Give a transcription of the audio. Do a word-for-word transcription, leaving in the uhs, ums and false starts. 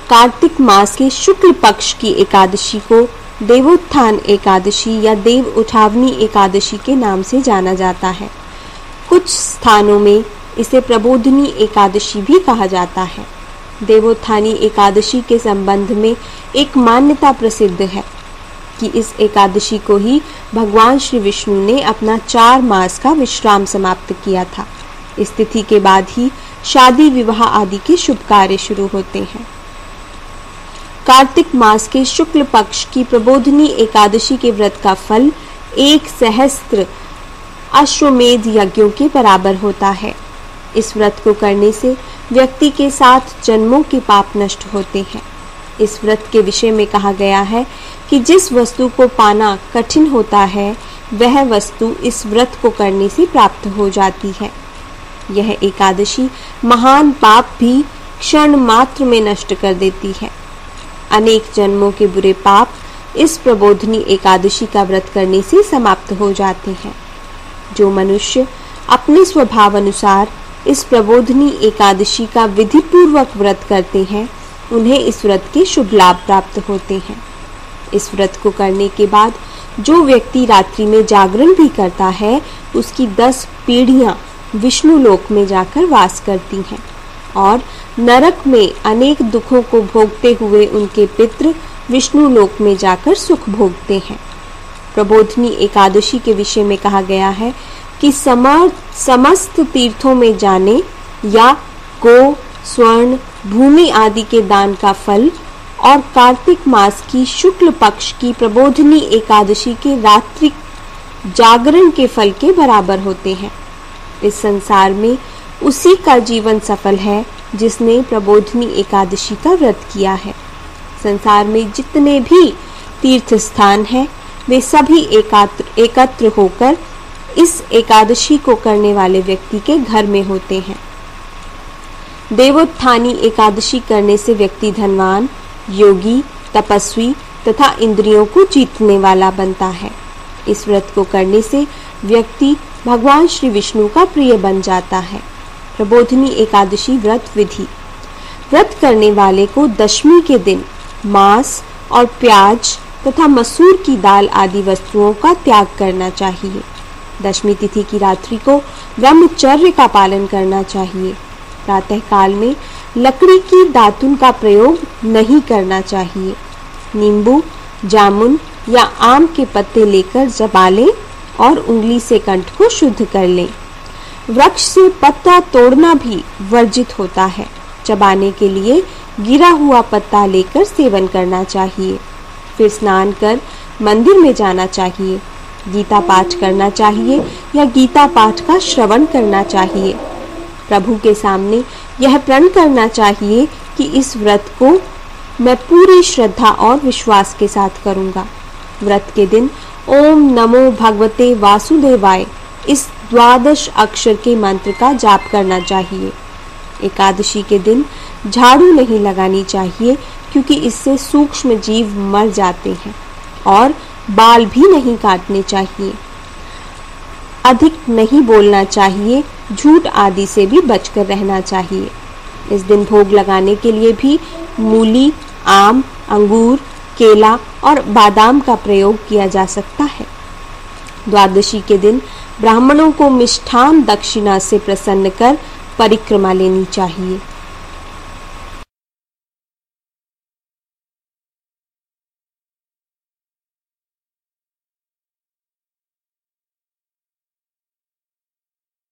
कार्तिक मास के शुक्ल पक्ष की एकादशी को देवोत्थान एकादशी या देव उठावनी एकादशी के नाम से जाना जाता है। कुछ स्थानों में इसे प्रबोधिनी एकादशी भी कहा जाता है। देवोत्थानी एकादशी के संबंध में एक मान्यता प्रसिद्ध है कि इस एकादशी को ही भगवान श्री विष्णु ने अपना चार मास का विश्राम समाप्त किया था। इस तिथि के बाद ही शादी विवाह आदि के शुभ कार्य शुरू होते हैं। कार्तिक मास के शुक्ल पक्ष की प्रबोधिनी एकादशी के व्रत का फल एक सहस्त्र अश्वमेध यज्ञों के बराबर होता है। इस व्रत को करने से व्यक्ति के सात जन्मों के पाप नष्ट होते हैं। इस व्रत के विषय में कहा गया है कि जिस वस्तु को पाना कठिन होता है वह वस्तु इस व्रत को करने से प्राप्त हो जाती है। यह एकादशी महान पाप भी क्षण मात्र में नष्ट कर देती है। अनेक जन्मों के बुरे पाप इस प्रबोधिनी एकादशी का व्रत करने से समाप्त हो जाते हैं। जो मनुष्य अपने स्वभाव अनुसार इस प्रबोधिनी एकादशी का विधि पूर्वक व्रत करते हैं उन्हें इस व्रत के शुभ लाभ प्राप्त होते हैं। इस व्रत को करने के बाद जो व्यक्ति रात्रि में जागरण भी करता है उसकी दस पीढ़ियां विष्णु लोक में जाकर वास करती हैं और नरक में अनेक दुखों को भोगते हुए उनके पितृ विष्णु लोक में जाकर सुख भोगते हैं। प्रबोधिनी एकादशी के विषय में कहा गया है कि समस्त तीर्थों में जाने या गो, स्वर्ण, भूमि आदि के दान का फल और कार्तिक मास की शुक्ल पक्ष की प्रबोधिनी एकादशी के रात्रि जागरण के फल के बराबर होते हैं। इस संसार में उसी का जीवन सफल है जिसने प्रबोधिनी एकादशी का व्रत किया है। संसार में जितने भी तीर्थ स्थान हैं वे सभी एकत्र एकत्र होकर इस एकादशी को करने वाले व्यक्ति के घर में होते हैं। देवोत्थानी एकादशी करने से व्यक्ति धनवान, योगी, तपस्वी तथा इंद्रियों को जीतने वाला बनता है। इस व्रत को करने से व्यक्ति भगवान श्री विष्णु का प्रिय बन जाता है। प्रबोधिनी एकादशी व्रत विधि। व्रत करने वाले को दशमी के दिन मांस और प्याज तथा मसूर की दाल आदि वस्तुओं का त्याग करना चाहिए। दशमी तिथि की रात्रि को ब्रह्मचर्य का पालन करना चाहिए। प्रातः काल में लकड़ी की दातुन का प्रयोग नहीं करना चाहिए। नींबू, जामुन या आम के पत्ते लेकर चबा लें और उंगली से कंठ को शुद्ध कर लें। वृक्ष से पत्ता तोड़ना भी वर्जित होता है। चबाने के लिए गिरा हुआ पत्ता लेकर सेवन करना चाहिए। फिर स्नान कर मंदिर में जाना चाहिए। गीता पाठ करना चाहिए या गीता पाठ का श्रवण करना चाहिए। प्रभु के सामने यह प्रण करना चाहिए कि इस व्रत को मैं पूरी श्रद्धा और विश्वास के साथ करूंगा। व्रत के दिन ओम नमो भगवते वासुदेवाय इस द्वादश अक्षर के मंत्र का जाप करना चाहिए। एकादशी के दिन झाड़ू नहीं लगानी चाहिए क्योंकि इससे सूक्ष्म जीव मर जाते हैं और बाल भी नहीं काटने चाहिए। अधिक नहीं बोलना चाहिए। झूठ आदि से भी बचकर रहना चाहिए। इस दिन भोग लगाने के लिए भी मूली, आम, अंगूर, केला और बादाम का प्रयोग किया जा सकता है। द्वादशी के दिन ब्राह्मणों को मिष्ठान दक्षिणा से प्रसन्न कर परिक्रमा लेनी चाहिए।